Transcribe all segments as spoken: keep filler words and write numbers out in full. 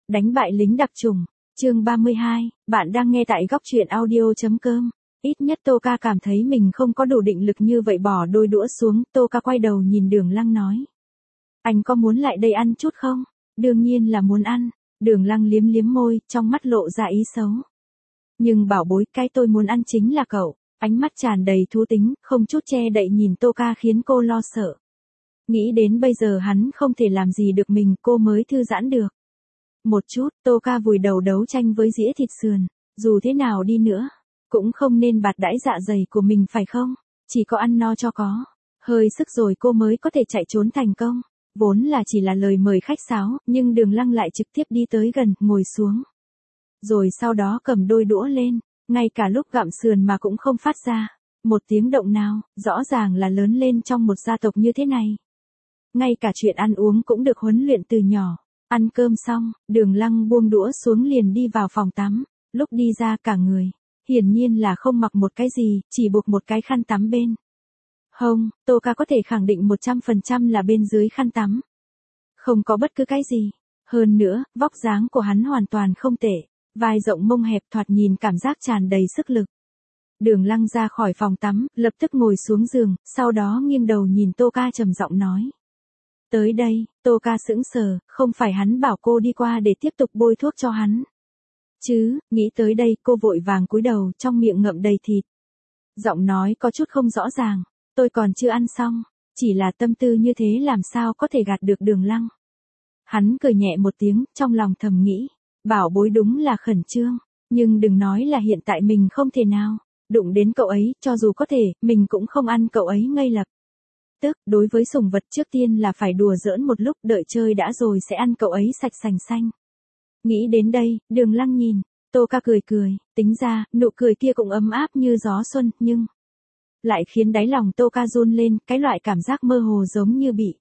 Đánh bại lính đặc chủng, chương ba mươi hai, bạn đang nghe tại góc truyện audio.com. Ít nhất Tô Ca cảm thấy mình không có đủ định lực như vậy bỏ đôi đũa xuống, Tô Ca quay đầu nhìn Đường Lăng nói. Anh có muốn lại đây ăn chút không? Đương nhiên là muốn ăn, Đường Lăng liếm liếm môi, trong mắt lộ ra ý xấu. Nhưng bảo bối, cái tôi muốn ăn chính là cậu, ánh mắt tràn đầy thú tính, không chút che đậy nhìn Tô Ca khiến cô lo sợ. Nghĩ đến bây giờ hắn không thể làm gì được mình, cô mới thư giãn được. Một chút, Tô Ca vùi đầu đấu tranh với dĩa thịt sườn, dù thế nào đi nữa, cũng không nên bạt đãi dạ dày của mình phải không? Chỉ có ăn no cho có, hơi sức rồi cô mới có thể chạy trốn thành công. Vốn là chỉ là lời mời khách sáo, nhưng Đường Lăng lại trực tiếp đi tới gần, ngồi xuống. Rồi sau đó cầm đôi đũa lên, ngay cả lúc gặm sườn mà cũng không phát ra một tiếng động nào, rõ ràng là lớn lên trong một gia tộc như thế này. Ngay cả chuyện ăn uống cũng được huấn luyện từ nhỏ. Ăn cơm xong, Đường Lăng buông đũa xuống liền đi vào phòng tắm, lúc đi ra cả người, hiển nhiên là không mặc một cái gì, chỉ buộc một cái khăn tắm bên hông. Tô Ca có thể khẳng định một trăm phần trăm là bên dưới khăn tắm không có bất cứ cái gì. Hơn nữa, vóc dáng của hắn hoàn toàn không tệ, vai rộng mông hẹp thoạt nhìn cảm giác tràn đầy sức lực. Đường Lăng ra khỏi phòng tắm, lập tức ngồi xuống giường, sau đó nghiêng đầu nhìn Tô Ca trầm giọng nói. Tới đây, Tô Ca sững sờ, không phải hắn bảo cô đi qua để tiếp tục bôi thuốc cho hắn chứ? Nghĩ tới đây cô vội vàng cúi đầu, trong miệng ngậm đầy thịt. Giọng nói có chút không rõ ràng, tôi còn chưa ăn xong, chỉ là tâm tư như thế làm sao có thể gạt được Đường Lăng. Hắn cười nhẹ một tiếng, trong lòng thầm nghĩ, bảo bối đúng là khẩn trương, nhưng đừng nói là hiện tại mình không thể nào đụng đến cậu ấy, cho dù có thể, mình cũng không ăn cậu ấy ngay lập tức. Đối với sủng vật trước tiên là phải đùa giỡn một lúc, đợi chơi đã rồi sẽ ăn cậu ấy sạch sành xanh. Nghĩ đến đây, Đường Lăng nhìn Tô Ca cười cười, tính ra, nụ cười kia cũng ấm áp như gió xuân, nhưng lại khiến đáy lòng Tô Ca run lên, cái loại cảm giác mơ hồ giống như bị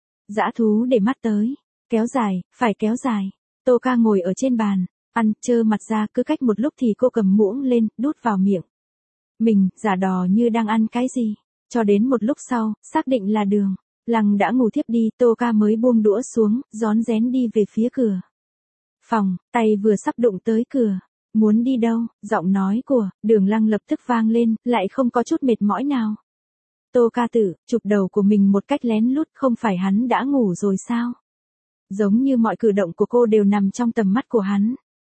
dã thú để mắt tới. Kéo dài, phải kéo dài. Tô Ca ngồi ở trên bàn, ăn, trơ mặt ra, cứ cách một lúc thì cô cầm muỗng lên, đút vào miệng mình, giả đò như đang ăn cái gì. Cho đến một lúc sau, xác định là Đường Lăng đã ngủ thiếp đi, Tô Ca mới buông đũa xuống, rón rén đi về phía cửa phòng, tay vừa sắp đụng tới cửa. Muốn đi đâu? Giọng nói của Đường Lăng lập tức vang lên, lại không có chút mệt mỏi nào. Tô Ca tự chụp đầu của mình một cách lén lút, không phải hắn đã ngủ rồi sao? Giống như mọi cử động của cô đều nằm trong tầm mắt của hắn.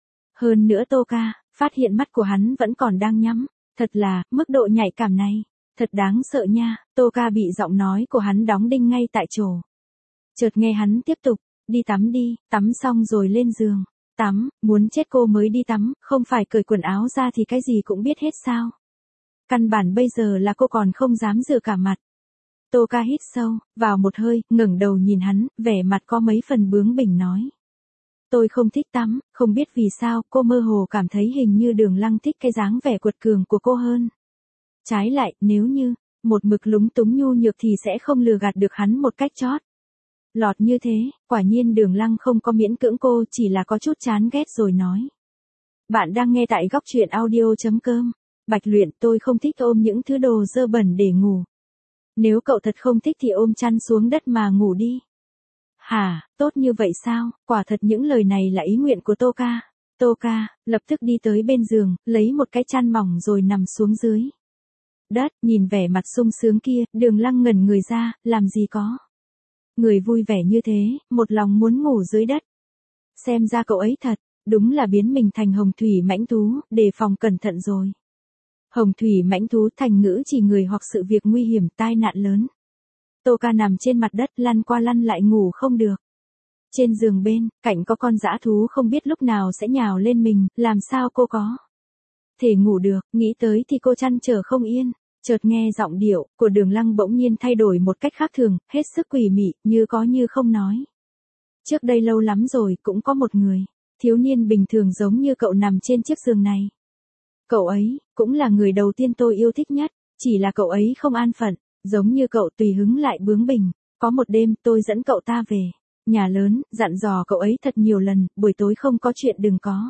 Hơn nữa Tô Ca phát hiện mắt của hắn vẫn còn đang nhắm, thật là, mức độ nhạy cảm này, thật đáng sợ nha. Tô Ca bị giọng nói của hắn đóng đinh ngay tại chỗ. Chợt nghe hắn tiếp tục, đi tắm đi, tắm xong rồi lên giường. Tắm, muốn chết, cô mới đi tắm, không phải cởi quần áo ra thì cái gì cũng biết hết sao? Căn bản bây giờ là cô còn không dám rửa cả mặt. Tô Ca hít sâu vào một hơi, ngẩng đầu nhìn hắn, vẻ mặt có mấy phần bướng bỉnh nói. Tôi không thích tắm, không biết vì sao, cô mơ hồ cảm thấy hình như Đường Lăng thích cái dáng vẻ quật cường của cô hơn. Trái lại, nếu như một mực lúng túng nhu nhược thì sẽ không lừa gạt được hắn một cách chót lọt như thế. Quả nhiên Đường Lăng không có miễn cưỡng cô, chỉ là có chút chán ghét rồi nói. Bạn đang nghe tại góc truyện audio.com. Bạch Luyện, tôi không thích ôm những thứ đồ dơ bẩn để ngủ. Nếu cậu thật không thích thì ôm chăn xuống đất mà ngủ đi. Hả, tốt như vậy sao? Quả thật những lời này là ý nguyện của Tô Ca. Tô Ca lập tức đi tới bên giường, lấy một cái chăn mỏng rồi nằm xuống dưới đất. Nhìn vẻ mặt sung sướng kia, Đường Lăng ngẩn người ra, làm gì có người vui vẻ như thế, một lòng muốn ngủ dưới đất. Xem ra cậu ấy thật, đúng là biến mình thành hồng thủy mãnh thú, đề phòng cẩn thận rồi. Hồng thủy mãnh thú thành ngữ chỉ người hoặc sự việc nguy hiểm, tai nạn lớn. Tô Ca nằm trên mặt đất, lăn qua lăn lại ngủ không được. Trên giường bên cạnh có con dã thú không biết lúc nào sẽ nhào lên mình, làm sao cô có thể ngủ được? Nghĩ tới thì cô trăn trở không yên. Chợt nghe giọng điệu của Đường Lăng bỗng nhiên thay đổi một cách khác thường, hết sức quỷ mị, như có như không nói. Trước đây lâu lắm rồi cũng có một người thiếu niên bình thường giống như cậu nằm trên chiếc giường này. Cậu ấy cũng là người đầu tiên tôi yêu thích nhất, chỉ là cậu ấy không an phận, giống như cậu tùy hứng lại bướng bỉnh. Có một đêm tôi dẫn cậu ta về nhà lớn, dặn dò cậu ấy thật nhiều lần, buổi tối không có chuyện đừng có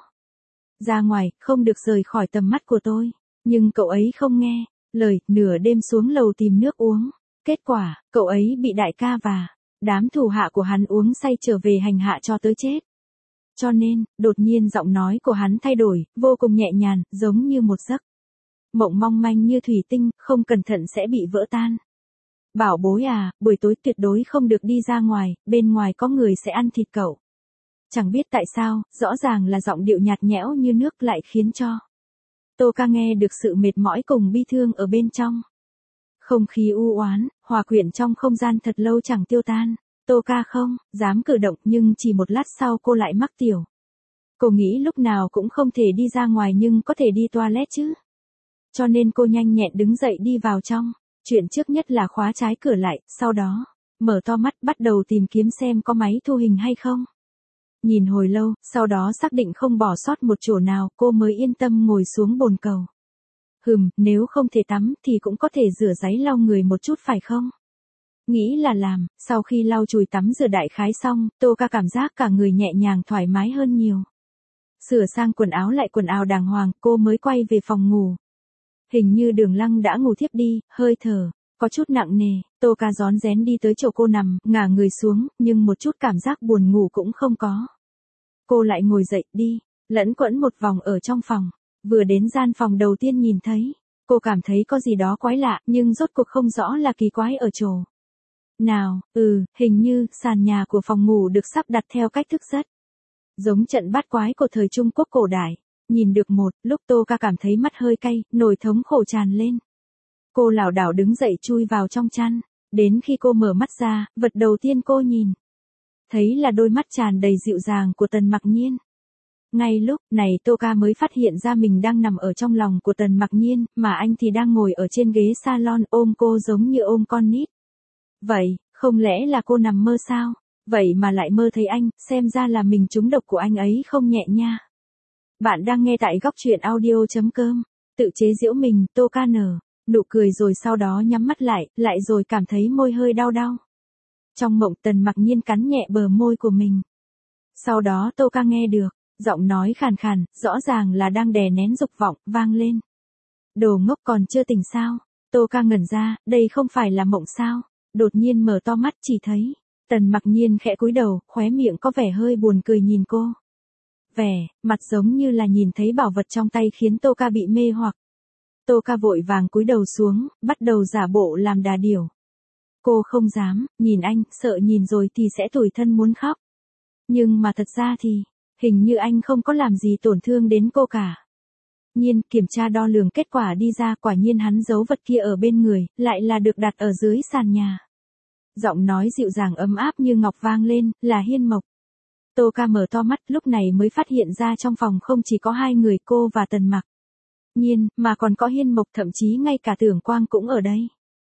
ra ngoài, không được rời khỏi tầm mắt của tôi. Nhưng cậu ấy không nghe lời, nửa đêm xuống lầu tìm nước uống. Kết quả, cậu ấy bị đại ca và đám thủ hạ của hắn uống say trở về hành hạ cho tới chết. Cho nên, đột nhiên giọng nói của hắn thay đổi, vô cùng nhẹ nhàng, giống như một giấc mộng mong manh như thủy tinh, không cẩn thận sẽ bị vỡ tan. Bảo bối à, buổi tối tuyệt đối không được đi ra ngoài, bên ngoài có người sẽ ăn thịt cậu. Chẳng biết tại sao, rõ ràng là giọng điệu nhạt nhẽo như nước lại khiến cho Tô Ca nghe được sự mệt mỏi cùng bi thương ở bên trong. Không khí u oán, hòa quyện trong không gian thật lâu chẳng tiêu tan. Tô Ca không dám cử động, nhưng chỉ một lát sau cô lại mắc tiểu. Cô nghĩ lúc nào cũng không thể đi ra ngoài nhưng có thể đi toilet chứ. Cho nên cô nhanh nhẹn đứng dậy đi vào trong. Chuyện trước nhất là khóa trái cửa lại, sau đó mở to mắt bắt đầu tìm kiếm xem có máy thu hình hay không. Nhìn hồi lâu, sau đó xác định không bỏ sót một chỗ nào, cô mới yên tâm ngồi xuống bồn cầu. Hừm, nếu không thể tắm thì cũng có thể rửa ráy lau người một chút phải không? Nghĩ là làm, sau khi lau chùi tắm rửa đại khái xong, Tô Ca cảm giác cả người nhẹ nhàng thoải mái hơn nhiều. Sửa sang quần áo lại quần áo đàng hoàng, cô mới quay về phòng ngủ. Hình như Đường Lăng đã ngủ thiếp đi, hơi thở có chút nặng nề, Tô Ca rón rén đi tới chỗ cô nằm, ngả người xuống, nhưng một chút cảm giác buồn ngủ cũng không có. Cô lại ngồi dậy đi, lẫn quẫn một vòng ở trong phòng, vừa đến gian phòng đầu tiên nhìn thấy, cô cảm thấy có gì đó quái lạ, nhưng rốt cuộc không rõ là kỳ quái ở chỗ nào. Ừ, hình như sàn nhà của phòng ngủ được sắp đặt theo cách thức rất giống trận bát quái của thời Trung Quốc cổ đại. Nhìn được một lúc Tô Ca cảm thấy mắt hơi cay, nỗi thống khổ tràn lên. Cô lảo đảo đứng dậy chui vào trong chăn, đến khi cô mở mắt ra, vật đầu tiên cô nhìn thấy là đôi mắt tràn đầy dịu dàng của Tần Mặc Nhiên. Ngay lúc này Tô Ca mới phát hiện ra mình đang nằm ở trong lòng của Tần Mặc Nhiên, mà anh thì đang ngồi ở trên ghế salon ôm cô giống như ôm con nít. Vậy, không lẽ là cô nằm mơ sao? Vậy mà lại mơ thấy anh, xem ra là mình trúng độc của anh ấy không nhẹ nha. Bạn đang nghe tại góc truyện audio.com. Tự chế giễu mình, Tô Ca nở nụ cười rồi sau đó nhắm mắt lại, lại rồi cảm thấy môi hơi đau đau. Trong mộng Tần Mặc Nhiên cắn nhẹ bờ môi của mình. Sau đó Tô Ca nghe được giọng nói khàn khàn, rõ ràng là đang đè nén dục vọng, vang lên. Đồ ngốc còn chưa tỉnh sao? Tô Ca ngẩn ra, đây không phải là mộng sao? Đột nhiên mở to mắt chỉ thấy Tần Mặc Nhiên khẽ cúi đầu, khóe miệng có vẻ hơi buồn cười nhìn cô. Vẻ mặt giống như là nhìn thấy bảo vật trong tay khiến Tô Ca bị mê hoặc. Tô Ca vội vàng cúi đầu xuống, bắt đầu giả bộ làm đà điểu. Cô không dám nhìn anh, sợ nhìn rồi thì sẽ tủi thân muốn khóc. Nhưng mà thật ra thì hình như anh không có làm gì tổn thương đến cô cả. Nhiên, kiểm tra đo lường kết quả đi ra, quả nhiên hắn giấu vật kia ở bên người, lại là được đặt ở dưới sàn nhà. Giọng nói dịu dàng ấm áp như ngọc vang lên, là Hiên Mộc. Tô Ca mở to mắt, lúc này mới phát hiện ra trong phòng không chỉ có hai người cô và Tần Mặc Nhiên, mà còn có Hiên Mộc, thậm chí ngay cả Tưởng Quang cũng ở đây.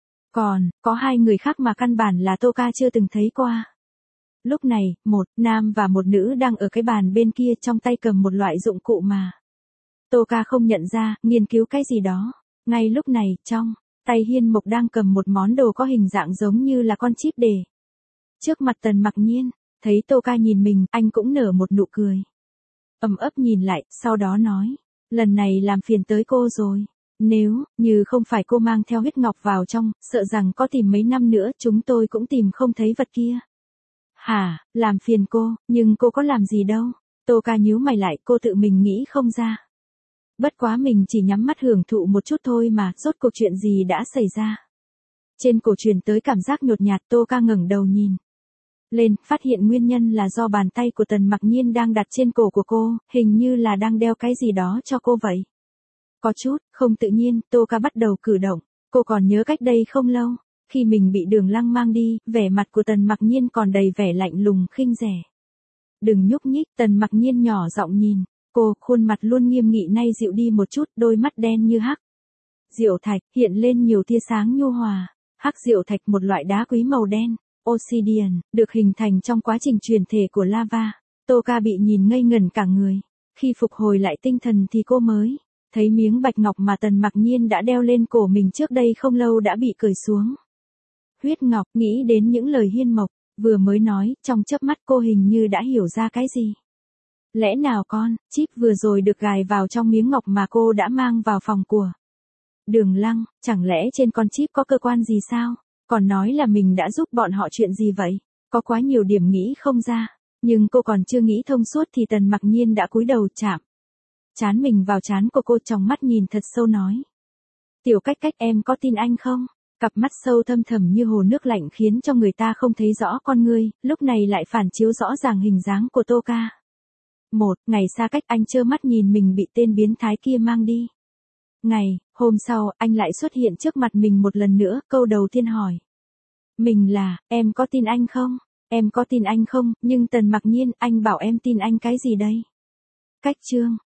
Còn, có hai người khác mà căn bản là Tô Ca chưa từng thấy qua. Lúc này, một nam và một nữ đang ở cái bàn bên kia trong tay cầm một loại dụng cụ mà Tô Ca không nhận ra, nghiên cứu cái gì đó. Ngay lúc này, trong tay Hiên Mộc đang cầm một món đồ có hình dạng giống như là con chip đề. Trước mặt Tần Mặc Nhiên, thấy Tô Ca nhìn mình, anh cũng nở một nụ cười. Ầm ấp nhìn lại, sau đó nói, lần này làm phiền tới cô rồi. Nếu như không phải cô mang theo huyết ngọc vào trong, sợ rằng có tìm mấy năm nữa chúng tôi cũng tìm không thấy vật kia. Hả, làm phiền cô, nhưng cô có làm gì đâu. Tô Ca nhíu mày lại, cô tự mình nghĩ không ra. Bất quá mình chỉ nhắm mắt hưởng thụ một chút thôi mà, rốt cuộc chuyện gì đã xảy ra. Trên cổ truyền tới cảm giác nhột nhạt, Tô Ca ngẩng đầu nhìn lên, phát hiện nguyên nhân là do bàn tay của Tần Mặc Nhiên đang đặt trên cổ của cô, hình như là đang đeo cái gì đó cho cô vậy. Có chút không tự nhiên, Tô Ca bắt đầu cử động. Cô còn nhớ cách đây không lâu, khi mình bị Đường Lăng mang đi, vẻ mặt của Tần Mặc Nhiên còn đầy vẻ lạnh lùng khinh rẻ. Đừng nhúc nhích, Tần Mặc Nhiên nhỏ giọng nhìn cô, khuôn mặt luôn nghiêm nghị nay dịu đi một chút, đôi mắt đen như hắc diệu thạch, hiện lên nhiều tia sáng nhu hòa. Hắc diệu thạch, một loại đá quý màu đen, Obsidian, được hình thành trong quá trình truyền thể của lava. Tô Ca bị nhìn ngây ngẩn cả người. Khi phục hồi lại tinh thần thì cô mới thấy miếng bạch ngọc mà Tần Mặc Nhiên đã đeo lên cổ mình trước đây không lâu đã bị cởi xuống. Huyết ngọc, nghĩ đến những lời Hiên Mộc vừa mới nói, trong chớp mắt cô hình như đã hiểu ra cái gì. Lẽ nào con chip vừa rồi được gài vào trong miếng ngọc mà cô đã mang vào phòng của Đường Lăng, chẳng lẽ trên con chip có cơ quan gì sao? Còn nói là mình đã giúp bọn họ chuyện gì vậy? Có quá nhiều điểm nghĩ không ra. Nhưng cô còn chưa nghĩ thông suốt thì Tần Mặc Nhiên đã cúi đầu chạm trán mình vào trán của cô, trong mắt nhìn thật sâu nói. Tiểu Cách Cách, em có tin anh không? Cặp mắt sâu thâm thẳm như hồ nước lạnh khiến cho người ta không thấy rõ con ngươi, lúc này lại phản chiếu rõ ràng hình dáng của Tô Ca. Một, ngày xa cách anh trơ mắt nhìn mình bị tên biến thái kia mang đi. Ngày, hôm sau, anh lại xuất hiện trước mặt mình một lần nữa, câu đầu tiên hỏi. Mình là, em có tin anh không? Em có tin anh không? Nhưng Tần Mặc Nhiên, anh bảo em tin anh cái gì đây? Cách chương.